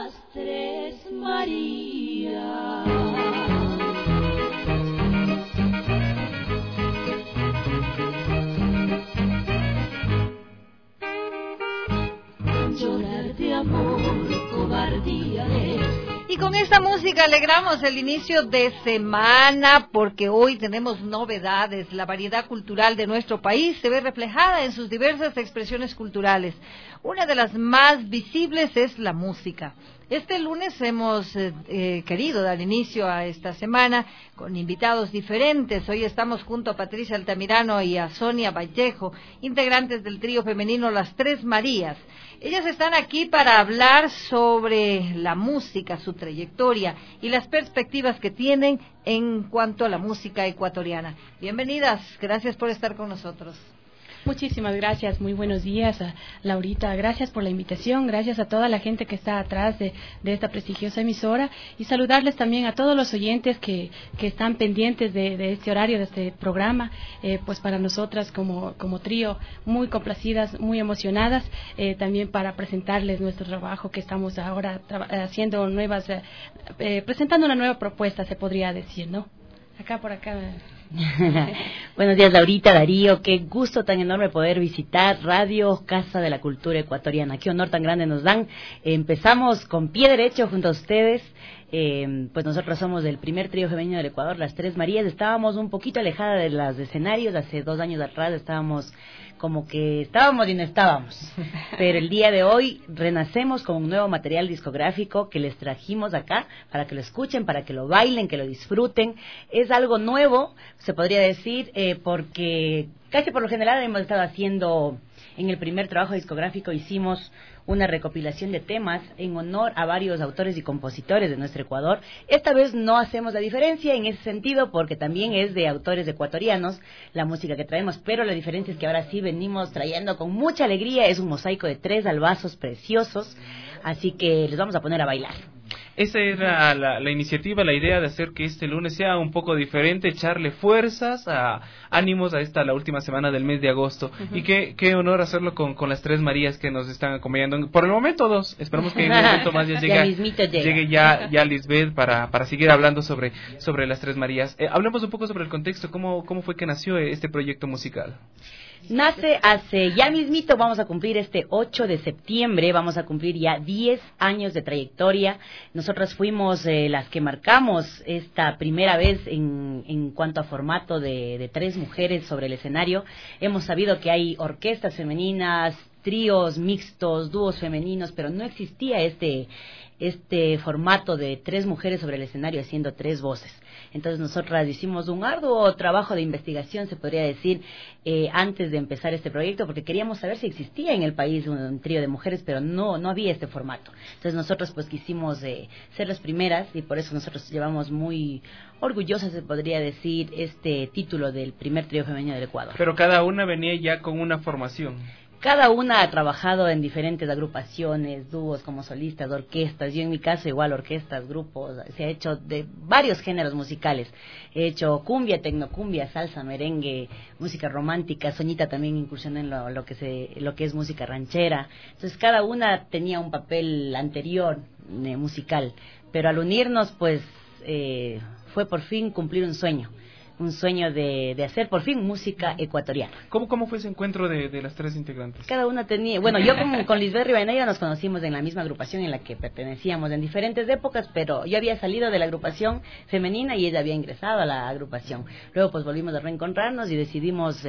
las Tres Marías. Llorar de amor, cobardía es. Y con esta música alegramos el inicio de semana porque hoy tenemos novedades. La variedad cultural de nuestro país se ve reflejada en sus diversas expresiones culturales. Una de las más visibles es la música. Este lunes hemos querido dar inicio a esta semana con invitados diferentes. Hoy estamos junto a Patricia Altamirano y a Sonia Vallejo, integrantes del trío femenino Las Tres Marías. Ellas están aquí para hablar sobre la música, su trayectoria y las perspectivas que tienen en cuanto a la música ecuatoriana. Bienvenidas, gracias por estar con nosotros. Muchísimas gracias, muy buenos días, Laurita, gracias por la invitación, gracias a toda la gente que está atrás de esta prestigiosa emisora y saludarles también a todos los oyentes que están pendientes de este horario, de este programa, pues para nosotras como trío muy complacidas, muy emocionadas, también para presentarles nuestro trabajo que estamos ahora haciendo presentando una nueva propuesta, se podría decir, ¿no? Acá por acá. Buenos días, Laurita, Darío, qué gusto tan enorme poder visitar Radio Casa de la Cultura Ecuatoriana, qué honor tan grande nos dan. Empezamos con pie derecho junto a ustedes, pues nosotros somos del primer trío femenino del Ecuador, Las Tres Marías. Estábamos un poquito alejada de los escenarios, hace 2 años atrás estábamos como que estábamos y no estábamos, pero el día de hoy renacemos con un nuevo material discográfico que les trajimos acá para que lo escuchen, para que lo bailen, que lo disfruten. Es algo nuevo, se podría decir, porque casi por lo general hemos estado haciendo, en el primer trabajo discográfico hicimos una recopilación de temas en honor a varios autores y compositores de nuestro Ecuador. Esta vez no hacemos la diferencia en ese sentido porque también es de autores ecuatorianos la música que traemos, pero la diferencia es que ahora sí venimos trayendo con mucha alegría, es un mosaico de 3 albazos preciosos, así que les vamos a poner a bailar. Esa era la iniciativa, la idea de hacer que este lunes sea un poco diferente, echarle fuerzas, ánimos a la última semana del mes de agosto. Uh-huh. Y qué honor hacerlo con las Tres Marías que nos están acompañando. Por el momento 2, esperamos que en un momento más ya llegue ya Lisbeth para seguir hablando sobre las Tres Marías. Hablemos un poco sobre el contexto, cómo fue que nació este proyecto musical. Nace hace ya mismito, vamos a cumplir este 8 de septiembre, vamos a cumplir ya 10 años de trayectoria. Nosotras fuimos las que marcamos esta primera vez en cuanto a formato de 3 mujeres sobre el escenario. Hemos sabido que hay orquestas femeninas, tríos mixtos, dúos femeninos, pero no existía este formato de 3 mujeres sobre el escenario haciendo 3 voces. Entonces nosotras hicimos un arduo trabajo de investigación, se podría decir, antes de empezar este proyecto, porque queríamos saber si existía en el país un trío de mujeres, pero no había este formato. Entonces nosotros pues quisimos ser las primeras y por eso nosotros llevamos muy orgullosas, se podría decir, este título del primer trío femenino del Ecuador. Pero cada una venía ya con una formación. Cada una ha trabajado en diferentes agrupaciones, dúos como solistas, orquestas. Yo en mi caso igual orquestas, grupos, se ha hecho de varios géneros musicales. He hecho cumbia, tecnocumbia, salsa, merengue, música romántica. Soñita también incursionó en lo que es música ranchera. Entonces cada una tenía un papel anterior musical, pero al unirnos pues fue por fin cumplir un sueño de hacer por fin música ecuatoriana. ¿Cómo fue ese encuentro de las 3 integrantes? Cada una tenía, bueno, yo con Lisbeth Rivadeneira nos conocimos en la misma agrupación en la que pertenecíamos en diferentes épocas, pero yo había salido de la agrupación femenina y ella había ingresado a la agrupación. Luego pues volvimos a reencontrarnos y decidimos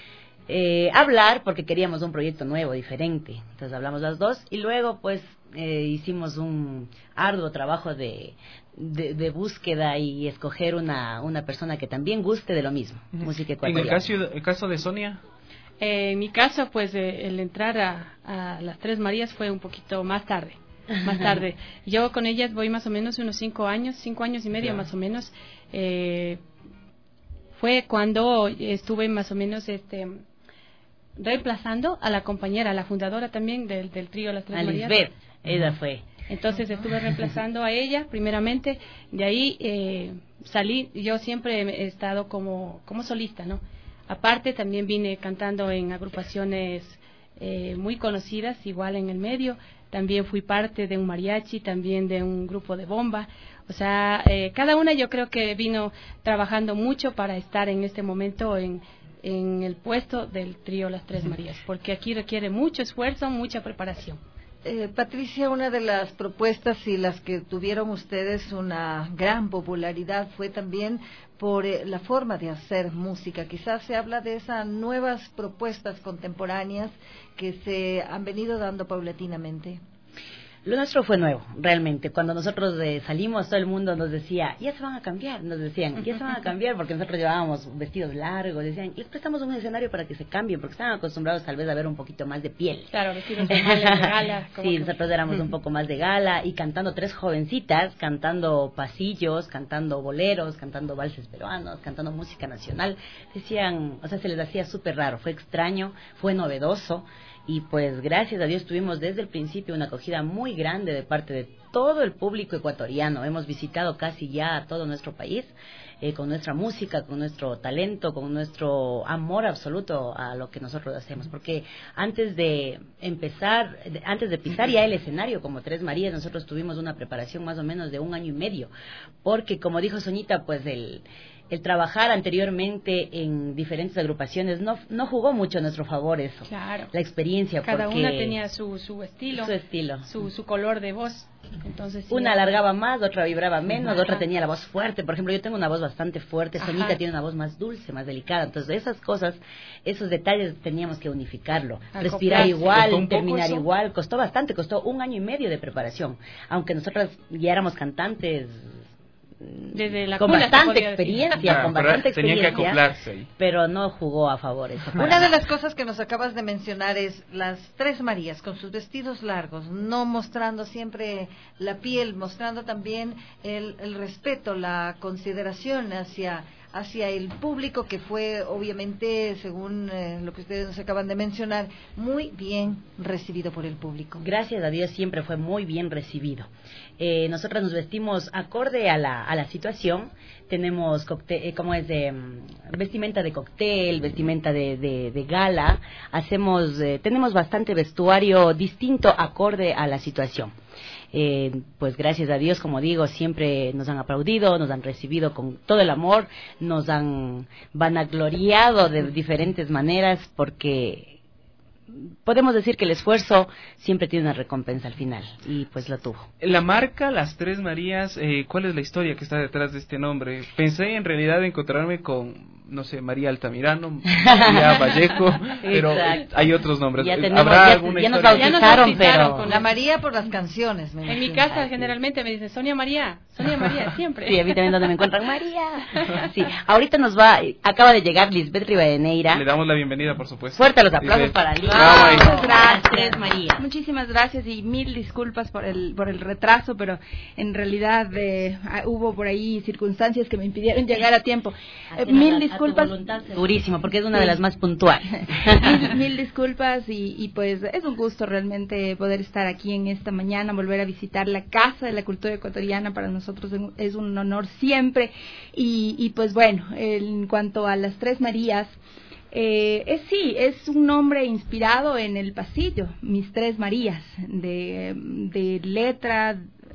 hablar porque queríamos un proyecto nuevo, diferente. Entonces hablamos las 2 y luego pues hicimos un arduo trabajo de búsqueda y escoger una persona que también guste de lo mismo, música ecuatoriana. ¿En el caso de Sonia? En mi caso, pues el entrar a las Tres Marías fue un poquito más tarde. Yo con ellas voy más o menos unos 5 años y medio más o menos. Fue cuando estuve más o menos reemplazando a la compañera, a la fundadora también del trío Las Tres Marías. Lisbeth, ella fue. Entonces estuve reemplazando a ella primeramente, de ahí salí. Yo siempre he estado como solista, ¿no? Aparte también vine cantando en agrupaciones muy conocidas, igual en el medio, también fui parte de un mariachi, también de un grupo de bomba. O sea, cada una yo creo que vino trabajando mucho para estar en este momento en el puesto del trío Las Tres Marías, porque aquí requiere mucho esfuerzo, mucha preparación. Patricia, una de las propuestas y las que tuvieron ustedes una gran popularidad fue también por la forma de hacer música. Quizás se habla de esas nuevas propuestas contemporáneas que se han venido dando paulatinamente. Lo nuestro fue nuevo, realmente. Cuando nosotros salimos, todo el mundo nos decía, ya se van a cambiar, nos decían, ya se van a cambiar, porque nosotros llevábamos vestidos largos, decían, les prestamos un escenario para que se cambien, porque estaban acostumbrados tal vez a ver un poquito más de piel. Claro, vestidos de gala. Sí, nosotros éramos un poco más de gala, y cantando 3 jovencitas, cantando pasillos, cantando boleros, cantando valses peruanos, cantando música nacional, decían, o sea, se les hacía súper raro, fue extraño, fue novedoso. Y pues gracias a Dios tuvimos desde el principio una acogida muy grande de parte de todo el público ecuatoriano. Hemos visitado casi ya todo nuestro país con nuestra música, con nuestro talento, con nuestro amor absoluto a lo que nosotros hacemos. Porque antes de pisar ya el escenario como Tres Marías, nosotros tuvimos una preparación más o menos de 1 año y medio. Porque como dijo Soñita, pues el trabajar anteriormente en diferentes agrupaciones no jugó mucho a nuestro favor eso. Claro. La experiencia. Cada una tenía su estilo. Su estilo. Su color de voz. Entonces, sí, una alargaba más, otra vibraba menos, ajá, otra tenía la voz fuerte. Por ejemplo, yo tengo una voz bastante fuerte, Soñita tiene una voz más dulce, más delicada. Entonces, esas cosas, esos detalles teníamos que unificarlo. Respirar igual, terminar igual. Costó bastante, costó 1 año y medio de preparación. Aunque nosotras ya éramos cantantes desde la con bastante experiencia, con bastante tenían experiencia, que acoplarse ahí. Pero no jugó a favor eso. Una de las cosas que nos acabas de mencionar es las Tres Marías con sus vestidos largos, no mostrando siempre la piel, mostrando también el respeto, la consideración hacia el público, que fue obviamente, según lo que ustedes nos acaban de mencionar, muy bien recibido por el público. Gracias a Dios siempre fue muy bien recibido. Nosotras nos vestimos acorde a la situación. Tenemos vestimenta de cóctel, vestimenta de gala. Tenemos bastante vestuario distinto acorde a la situación. Pues gracias a Dios, como digo, siempre nos han aplaudido, nos han recibido con todo el amor, nos han vanagloriado de diferentes maneras, porque podemos decir que el esfuerzo siempre tiene una recompensa al final, y pues lo tuvo. La marca Las Tres Marías, ¿cuál es la historia que está detrás de este nombre? Pensé en realidad encontrarme con, no sé, María Altamirano, María Vallejo, pero hay otros nombres. ¿Habrá alguna ya historia? nos bautizaron, pero con la María por las canciones. En mi casa generalmente me dicen Sonia María, siempre. Sí, a mí también donde me encuentran María. Sí, ahorita acaba de llegar Lisbeth Rivadeneira. Le damos la bienvenida, por supuesto. Fuerte los aplausos Lisbeth. para Lisbeth. Muchas gracias. Tres María. Muchísimas gracias y mil disculpas por el retraso, pero en realidad hubo por ahí circunstancias que me impidieron llegar a tiempo. Mil disculpas. Durísimo, porque es una de las más puntuales. Mil disculpas y pues es un gusto realmente poder estar aquí en esta mañana, volver a visitar la Casa de la Cultura Ecuatoriana. Para nosotros es un honor siempre. Y pues bueno, en cuanto a las Tres Marías, es un nombre inspirado en el pasillo, Mis Tres Marías, de letra,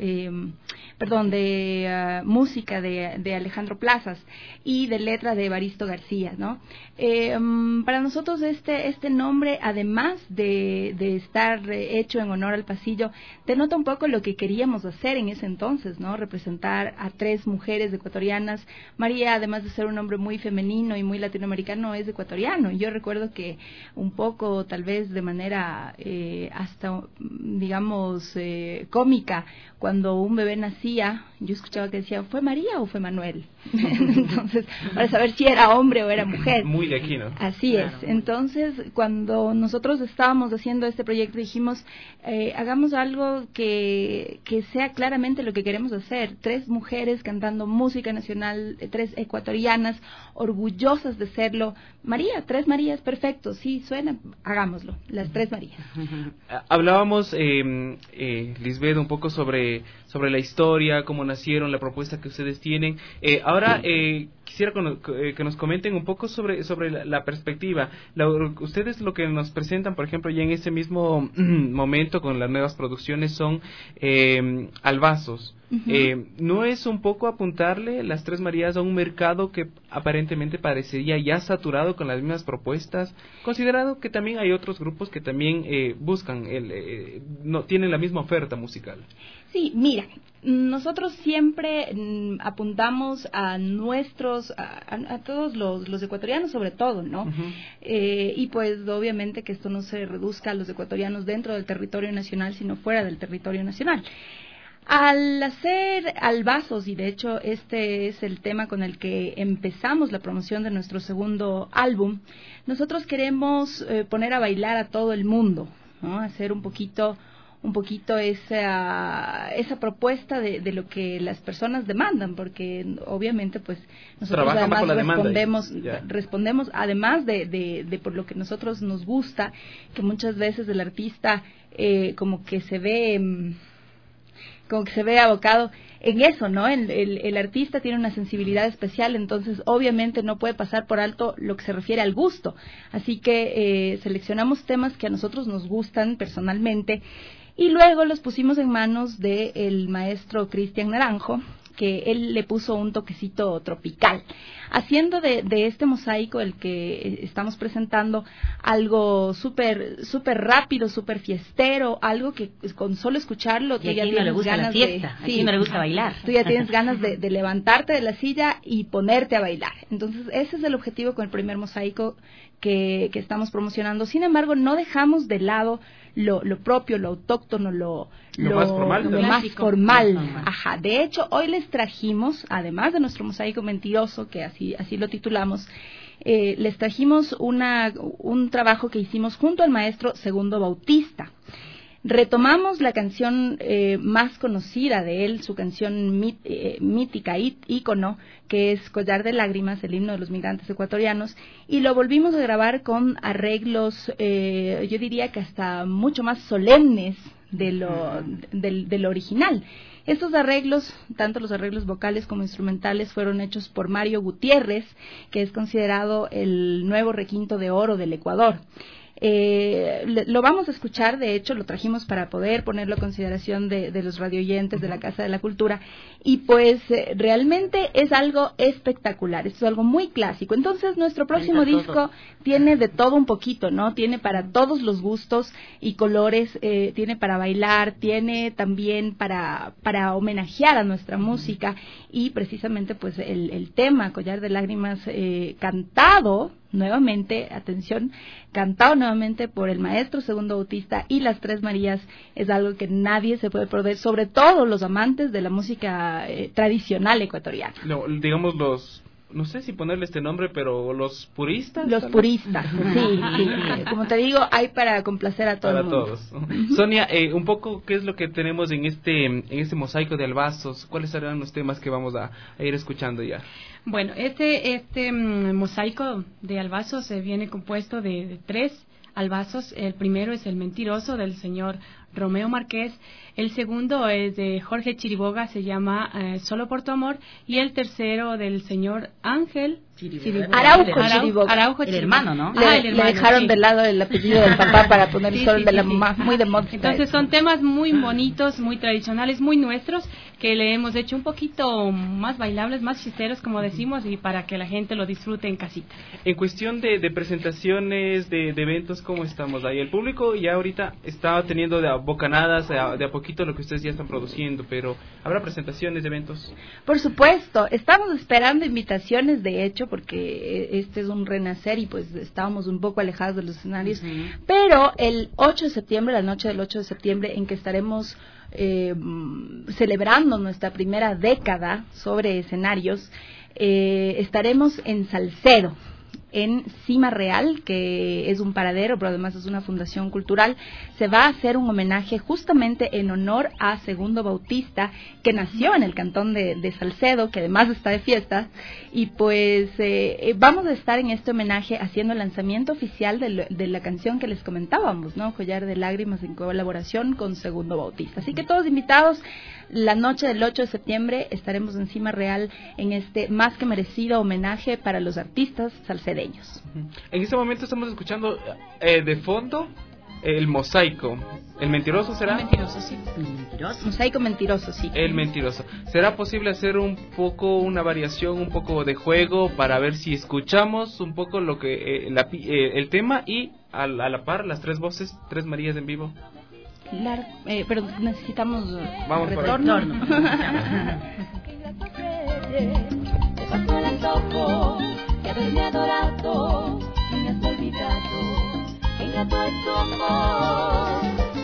de música de Alejandro Plazas y de letra de Evaristo García, ¿no? Para nosotros este nombre, además de estar hecho en honor al pasillo, denota un poco lo que queríamos hacer en ese entonces, ¿no? Representar a 3 mujeres ecuatorianas. María, además de ser un nombre muy femenino y muy latinoamericano, es ecuatoriano. Yo recuerdo que un poco, tal vez de manera hasta, digamos, cómica, cuando un bebé nacía, yo escuchaba que decía, ¿fue María o fue Manuel? Entonces, para saber si era hombre o era mujer. Muy de aquí, ¿no? Así claro. es. Entonces, cuando nosotros estábamos haciendo este proyecto, dijimos, hagamos algo que sea claramente lo que queremos hacer. 3 mujeres cantando música nacional, 3 ecuatorianas, orgullosas de serlo. María, 3 Marías, perfecto, sí, suena, hagámoslo, las 3 Marías. Hablábamos, Lisbeth, un poco sobre la historia, cómo nacieron, la propuesta que ustedes tienen. Ahora, quisiera que nos comenten un poco sobre la perspectiva. Ustedes lo que nos presentan, por ejemplo, ya en ese mismo momento con las nuevas producciones son albazos. ¿No es un poco apuntarle las Tres Marías a un mercado que aparentemente parecería ya saturado con las mismas propuestas, considerado que también hay otros grupos que también buscan, no tienen la misma oferta musical? Sí, mira, nosotros siempre apuntamos a a todos los ecuatorianos sobre todo, ¿no? Y pues obviamente que esto no se reduzca a los ecuatorianos dentro del territorio nacional, sino fuera del territorio nacional. Al hacer albazos, y de hecho este es el tema con el que empezamos la promoción de nuestro segundo álbum, nosotros queremos poner a bailar a todo el mundo, ¿no? Hacer un poquito esa propuesta de lo que las personas demandan, porque obviamente pues nosotros además respondemos además de por lo que nosotros nos gusta, que muchas veces el artista como que se ve abocado en eso, ¿no? El artista tiene una sensibilidad especial, entonces obviamente no puede pasar por alto lo que se refiere al gusto. Así que seleccionamos temas que a nosotros nos gustan personalmente y luego los pusimos en manos del maestro Cristian Naranjo, que él le puso un toquecito tropical, haciendo de este mosaico el que estamos presentando algo súper rápido, súper fiestero, algo que con solo escucharlo tú ya tienes ganas de... ¿A quién no le gusta bailar? Tú ya tienes ganas de levantarte de la silla y ponerte a bailar. Entonces ese es el objetivo con el primer mosaico que estamos promocionando. Sin embargo, no dejamos de lado lo propio, lo autóctono, lo más formal. Ajá. De hecho, hoy les trajimos, además de nuestro mosaico mentiroso, que así lo titulamos, les trajimos un trabajo que hicimos junto al maestro Segundo Bautista. Retomamos la canción más conocida de él, su canción mítica, ícono, que es Collar de Lágrimas, el himno de los migrantes ecuatorianos, y lo volvimos a grabar con arreglos, yo diría que hasta mucho más solemnes de lo original. Estos arreglos, tanto los arreglos vocales como instrumentales, fueron hechos por Mario Gutiérrez, que es considerado el nuevo requinto de oro del Ecuador. Lo vamos a escuchar, de hecho lo trajimos para poder ponerlo a consideración de los radioyentes de la Casa de la Cultura, y pues realmente es algo espectacular, es algo muy clásico. Entonces nuestro próximo disco tiene de todo un poquito, ¿no? Tiene para todos los gustos y colores, tiene para bailar, tiene también para homenajear a nuestra música, y precisamente pues el tema Collar de Lágrimas cantado nuevamente, atención, cantado nuevamente por el maestro Segundo Bautista y las Tres Marías, es algo que nadie se puede perder, sobre todo los amantes de la música tradicional ecuatoriana. Digamos no sé si ponerle este nombre, pero los puristas. Los puristas, sí. Como te digo, hay para complacer a todo el mundo. Para todos. Sonia, un poco, ¿qué es lo que tenemos en este mosaico de albazos? ¿Cuáles serán los temas que vamos a ir escuchando ya? Bueno, este mosaico de albazos viene compuesto de 3 albazos. El primero es El Mentiroso, del señor Romeo Márquez. El segundo es de Jorge Chiriboga, se llama Solo por tu amor. Y el tercero del señor Ángel Araujo el hermano, ¿no? Le dejaron de lado el apellido del papá para poner solo el de la mamá, muy de moda. Entonces son temas muy bonitos, muy tradicionales, muy nuestros, que le hemos hecho un poquito más bailables, más chisteros, como decimos, y para que la gente lo disfrute en casita. En cuestión de presentaciones, de eventos, ¿cómo estamos ahí? El público ya ahorita está teniendo de bocanadas, de a poquito lo que ustedes ya están produciendo, pero ¿habrá presentaciones de eventos? Por supuesto, estamos esperando invitaciones, de hecho, porque este es un renacer y pues estábamos un poco alejados de los escenarios, pero el 8 de septiembre, la noche del 8 de septiembre, en que estaremos celebrando nuestra primera década sobre escenarios, estaremos en Salcedo. en Cima Real, que es un paradero, pero además es una fundación cultural. Se va a hacer un homenaje justamente en honor a Segundo Bautista, que nació en el cantón de Salcedo, que además está de fiesta, y pues vamos a estar en este homenaje haciendo el lanzamiento oficial de la canción que les comentábamos, ¿no? Collar de Lágrimas, en colaboración con Segundo Bautista. Así que todos invitados. La noche del 8 de septiembre estaremos en Cima Real en este más que merecido homenaje para los artistas salcedeños. En este momento estamos escuchando de fondo el mosaico. ¿El mentiroso será? El mentiroso, sí. ¿Mentiroso? Mosaico mentiroso, sí. El mentiroso. ¿Será posible hacer un poco una variación, un poco de juego para ver si escuchamos un poco lo que el tema y a la par las tres voces, tres Marías en vivo? Claro, pero necesitamos retorno. Te pasó el antojo de haberme adorado y me has olvidado. Ingrato es tu amor.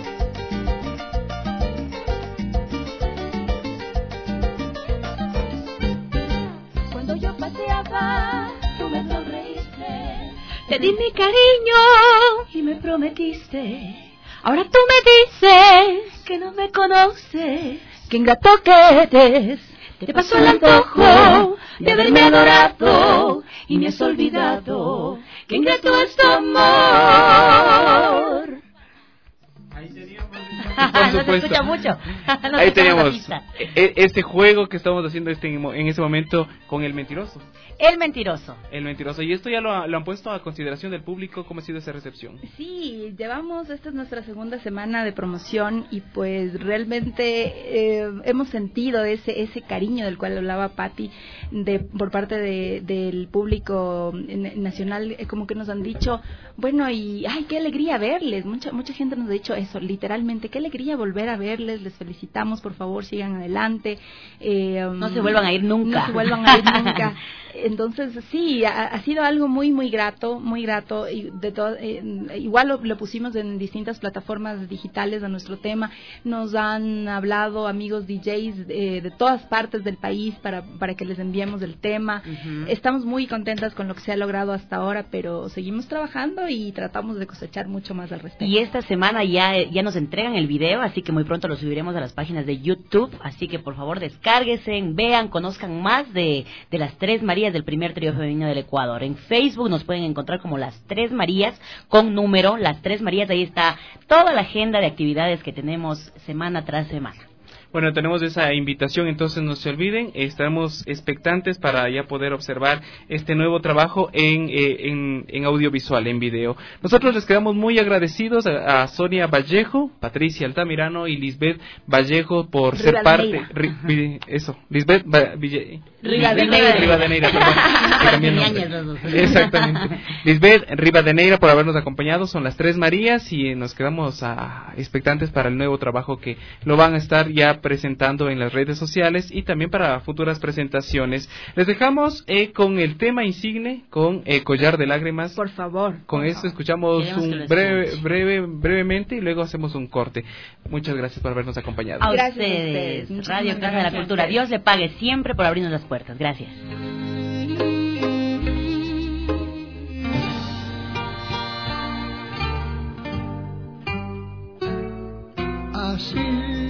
Cuando yo paseaba, tú me sonreíste. Te di mi cariño Y me prometiste. Ahora tú me dices Que no me conoces. que ingrato que eres. Te pasó el antojo de haberme adorado y me has olvidado. Que ingrato es tu amor. Ahí teníamos, No se escucha mucho. No ahí se escucha teníamos la pista. ese juego que estamos haciendo en ese momento con el mentiroso. El mentiroso. El mentiroso. Y esto ya lo han puesto a consideración del público. ¿Cómo ha sido esa recepción? Sí, esta es nuestra segunda semana de promoción y pues realmente hemos sentido ese cariño del cual hablaba Patti por parte del público nacional, como que nos han dicho, bueno, y ay, qué alegría verles. Mucha gente nos ha dicho eso, literalmente, qué alegría volver a verles, les felicitamos, por favor, sigan adelante. No se vuelvan a ir nunca. No se vuelvan a ir nunca. Entonces, sí, ha sido algo muy, muy grato, y igual lo pusimos en distintas plataformas digitales a nuestro tema. Nos han hablado amigos DJs de todas partes del país para que les enviemos el tema. Uh-huh. Estamos muy contentas con lo que se ha logrado hasta ahora, pero seguimos trabajando y tratamos de cosechar mucho más al respecto. Y esta semana ya nos entregan el video, así que muy pronto lo subiremos a las páginas de YouTube, así que por favor descárguense, vean, conozcan más de las tres Marías del primer trío femenino del Ecuador. En Facebook nos pueden encontrar como las tres Marías con número, las tres Marías, ahí está toda la agenda de actividades que tenemos semana tras semana. Bueno, tenemos esa invitación, entonces no se olviden, estaremos expectantes para ya poder observar este nuevo trabajo en audiovisual, en video. Nosotros les quedamos muy agradecidos a Sonia Vallejo, Patricia Altamirano y Lisbeth Vallejo por ser parte... Lisbeth Rivadeneira, perdón. Exactamente. Lisbeth Rivadeneira por habernos acompañado, son las tres Marías y nos quedamos expectantes para el nuevo trabajo que lo van a estar ya presentando en las redes sociales y también para futuras presentaciones. Les dejamos con el tema insigne, con Collar de Lágrimas. Por favor. Con eso escuchamos brevemente y luego hacemos un corte. Muchas gracias por habernos acompañado. A Gracias ustedes, a ustedes. Radio Casa de la Cultura. Dios le pague siempre por abrirnos las puertas. Gracias. Así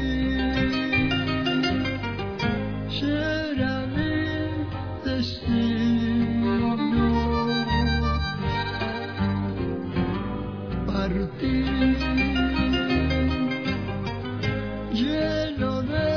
será mi destino, partir lleno de